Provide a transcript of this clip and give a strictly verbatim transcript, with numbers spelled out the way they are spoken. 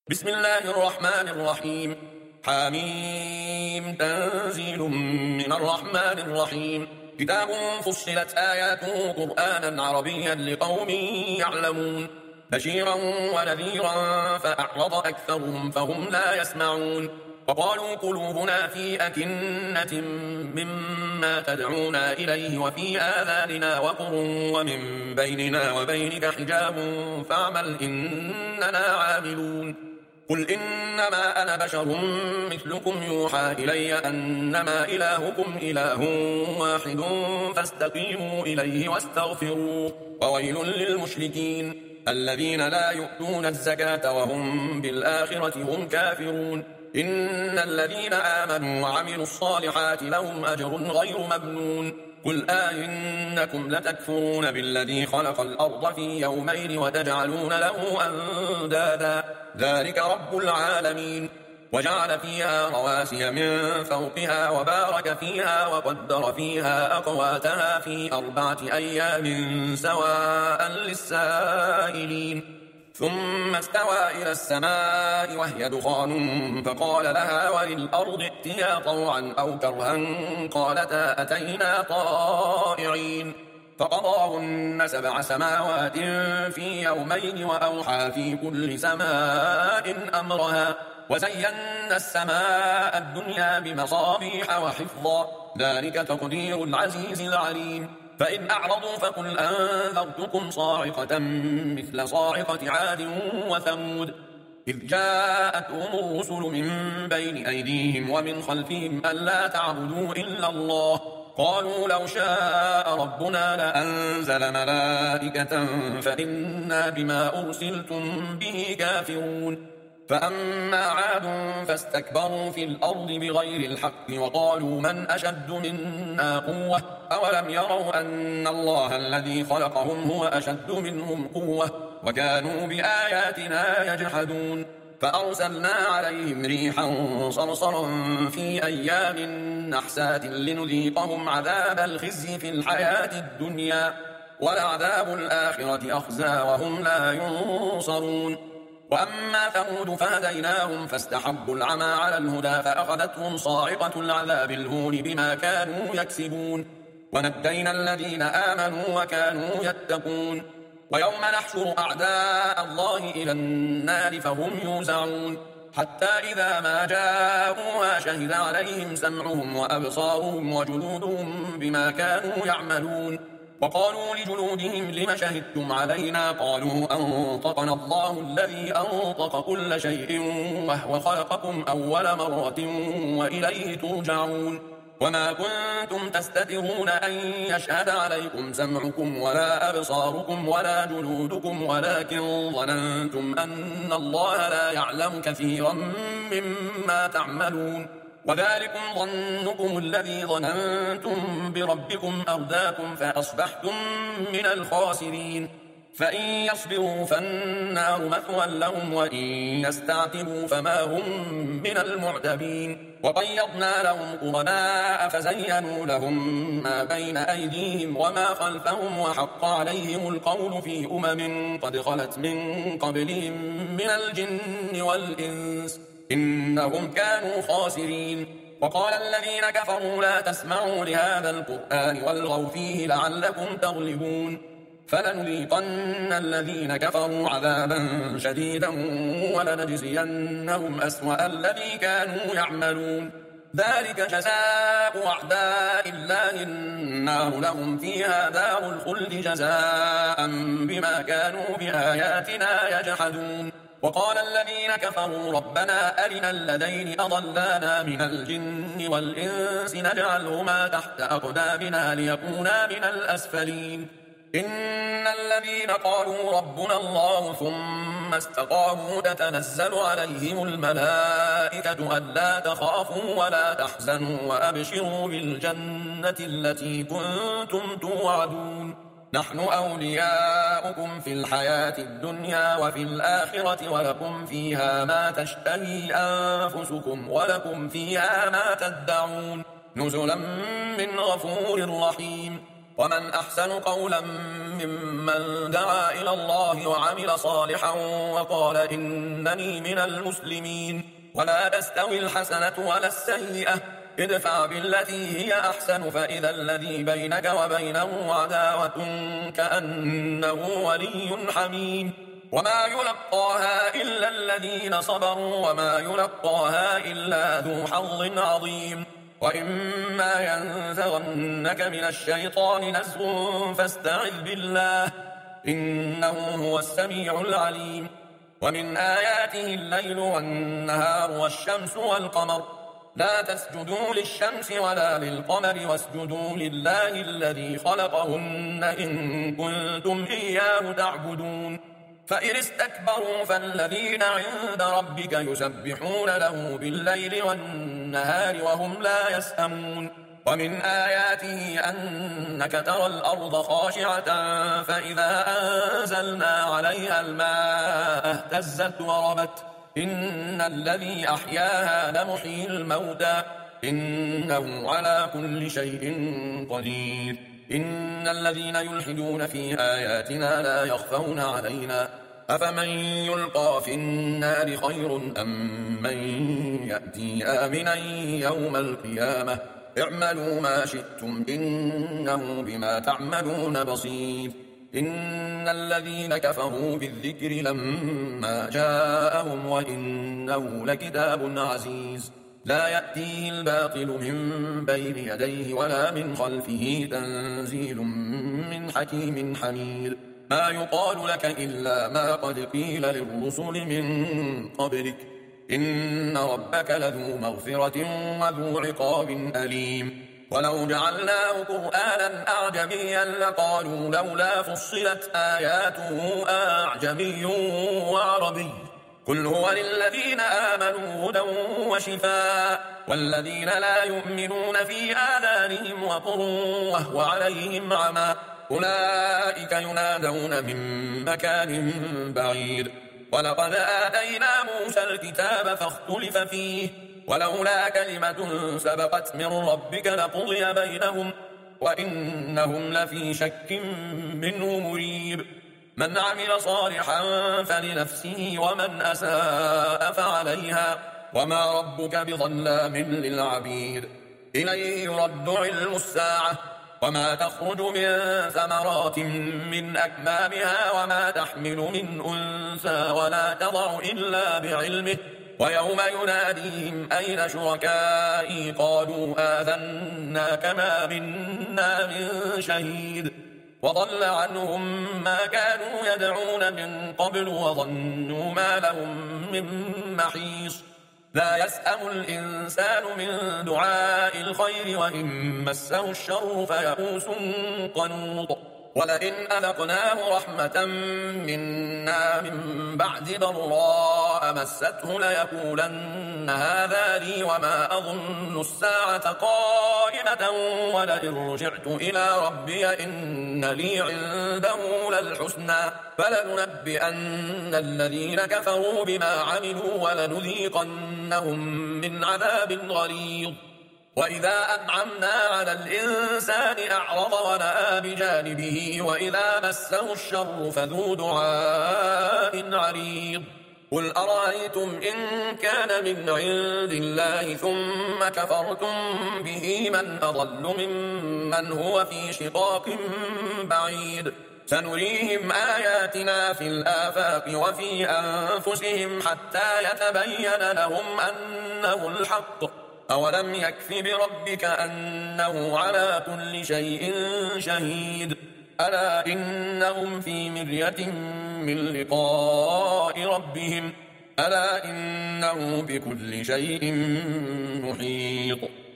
بسم الله الرحمن الرحيم. حميم تنزيل من الرحمن الرحيم. كتاب فصلت آياته قرآنا عربيا لقوم يعلمون بشيرا ونذيرا فأعرض أكثرهم فهم لا يسمعون. وقالوا قلوبنا في أكنة مما تدعونا إليه وفي آذاننا وقر ومن بيننا وبينك حجاب فاعمل إننا عاملون. قل إنما أنا بشر مثلكم يوحى إلي أنما إلهكم إله واحد فاستقيموا إليه واستغفروه وويل للمشركين الذين لا يؤتون الزكاة وهم بالآخرة هم كافرون. إن الذين آمنوا وعملوا الصالحات لهم أجر غير ممنون. قل آئنكم لتكفرون بالذي خلق الأرض في يومين وتجعلون له أندادا ذلك رب العالمين. وجعل فيها رواسي من فوقها وبارك فيها وقدر فيها أقواتها في أربعة أيام سواء للسائلين. ثم استوى إلى السماء وهي دخان فقال لها وللأرض ائتيا طوعا أو كرها قالتا أتينا طائعين. فقضاهن سبع سماوات في يومين وأوحى في كل سماء أمرها وزينا السماء الدنيا بمصابيح وحفظا ذلك تقدير العزيز العليم. فإن أعرضوا فقل أنذرتكم صاعقة مثل صاعقة عاد وثمود إذ جاءتهم الرسل من بين أيديهم ومن خلفهم ألا تعبدوا إلا الله قالوا لو شاء ربنا لأنزل ملائكة فإنا بما أرسلتم به كافرون. فأما عاد فاستكبروا في الأرض بغير الحق وقالوا من أشد منا قوة أولم يروا أن الله الذي خلقهم هو أشد منهم قوة وكانوا بآياتنا يجحدون. فأرسلنا عليهم ريحا صرصرا في أيام نحسات لنذيقهم عذاب الخزي في الحياة الدنيا ولعذاب الآخرة أخزى وهم لا ينصرون. وأما ثمود فهديناهم فاستحبوا العمى على الهدى فأخذتهم صاعقة العذاب الهون بما كانوا يكسبون ونجينا الذين آمنوا وكانوا يتقون. ويوم نحشر أعداء الله إلى النار فهم يوزعون حتى إذا ما جاءوها شهد عليهم سمعهم وأبصارهم وجلودهم بما كانوا يعملون. وقالوا لجلودهم لم شهدتم علينا قالوا أنطقنا الله الذي أنطق كل شيء وهو خلقكم أول مرة وإليه ترجعون. وما كنتم تستترون أن يشهد عليكم سمعكم ولا أبصاركم ولا جلودكم ولكن ظننتم أن الله لا يعلم كثيرا مما تعملون. وذلكم ظنكم الذي ظننتم بربكم أرداكم فأصبحتم من الخاسرين. فإن يصبروا فالنار مثوى لهم وإن يستعتبوا فما هم من المعتبين. وقيضنا لهم قرناء فزينوا لهم ما بين أيديهم وما خلفهم وحق عليهم القول في أمم قد خلت من قبلهم من الجن والإنس إنهم كانوا خاسرين. وقال الذين كفروا لا تسمعوا لهذا القرآن والغوا فيه لعلكم تغلبون. فلنذيقن الذين كفروا عذابا شديدا ولنجزينهم أسوأ الذي كانوا يعملون. ذلك جزاء أعداء الله النار لهم فيها دار الخلد جزاء بما كانوا بآياتنا يجحدون. وقال الذين كفروا ربنا أرنا الذين أضلانا من الجن والإنس نجعلهما تحت أقدامنا ليكونا من الأسفلين. إن الذين قالوا ربنا الله ثم استقاموا تتنزل عليهم الملائكة ألا تخافوا ولا تحزنوا وأبشروا بالجنة التي كنتم توعدون نحن أولياؤكم في الحياة الدنيا وفي الآخرة ولكم فيها ما تشتهي أنفسكم ولكم فيها ما تدعون نزلا من غفور رحيم. ومن أحسن قولا ممن دعا إلى الله وعمل صالحا وقال إنني من المسلمين. ولا تستوي الحسنة ولا السيئة، ادفع بالتي هي أحسن فإذا الذي بينك وبينه عداوة كأنه ولي حميم. وما يلقاها إلا الذين صبروا وما يلقاها إلا ذو حظ عظيم. وإما ينزغنك من الشيطان نزغ فاستعذ بالله إنه هو السميع العليم. ومن آياته الليل والنهار والشمس والقمر، لا تسجدوا للشمس ولا للقمر واسجدوا لله الذي خلقهن إن كنتم إياه تعبدون. فإن استكبروا فالذين عند ربك يسبحون له بالليل والنهار وهم لا يسأمون. ومن آياته أنك ترى الأرض خاشعة فإذا أنزلنا عليها الماء اهتزت وربت إن الذي أحياها لمحيي الموتى إنه على كل شيء قدير. إن الذين يلحدون في آياتنا لا يخفون علينا أفمن يلقى في النار خير أم من يأتي آمنا يوم القيامة اعملوا ما شئتم إنه بما تعملون بصير. إن الذين كفروا بالذكر لما جاءهم وإنه لكتاب عزيز لا يأتيه الباطل من بين يديه ولا من خلفه تنزيل من حكيم حميد. ما يقال لك إلا ما قد قيل للرسل من قبلك إن ربك لذو مغفرة وذو عقاب أليم. ولو جعلناه قرآنا أعجميا لقالوا لولا فصلت آياته أعجمي وعربي قل هو للذين آمنوا هدى وشفاء والذين لا يؤمنون في آذانهم وقر وهو عليهم عمى أولئك ينادون من مكان بعيد. ولقد آتينا موسى الكتاب فاختلف فيه ولولا كلمة سبقت من ربك لقضي بينهم وإنهم لفي شك منه مريب. من عمل صالحا فلنفسه ومن أساء فعليها وما ربك بظلام للعبيد. إليه يرد علم الساعة وما تخرج من ثمرات من أكمامها وما تحمل من أنثى ولا تضع إلا بعلمه ويوم يناديهم أين شركائي قالوا آذنا كما منا من شهيد وضل عنهم ما كانوا يدعون من قبل وظنوا ما لهم من محيص. لا يسأم الإنسان من دعاء الخير وإن مسه الشر فيئوس قنوط. ولئن أذقناه رحمة منا من بعد ضراء مسته ليقولن هذا لي وما أظن الساعة قائمة ولئن رجعت إلى ربي إن لي عنده للحسنى فلننبئن الذين كفروا بما عملوا ولنذيقنهم من عذاب غليظ. وإذا أنعمنا على الإنسان أعرض ونأى بجانبه وإذا مسه الشر فذو دعاء عريض. قل أرأيتم إن كان من عند الله ثم كفرتم به من أضل ممن هو في شقاق بعيد. سنريهم آياتنا في الآفاق وفي أنفسهم حتى يتبين لهم أنه الحق أولم يكف بربك أنه على كل شيء شهيد. ألا إنهم في مرية من لقاء ربهم ألا إنه بكل شيء محيط.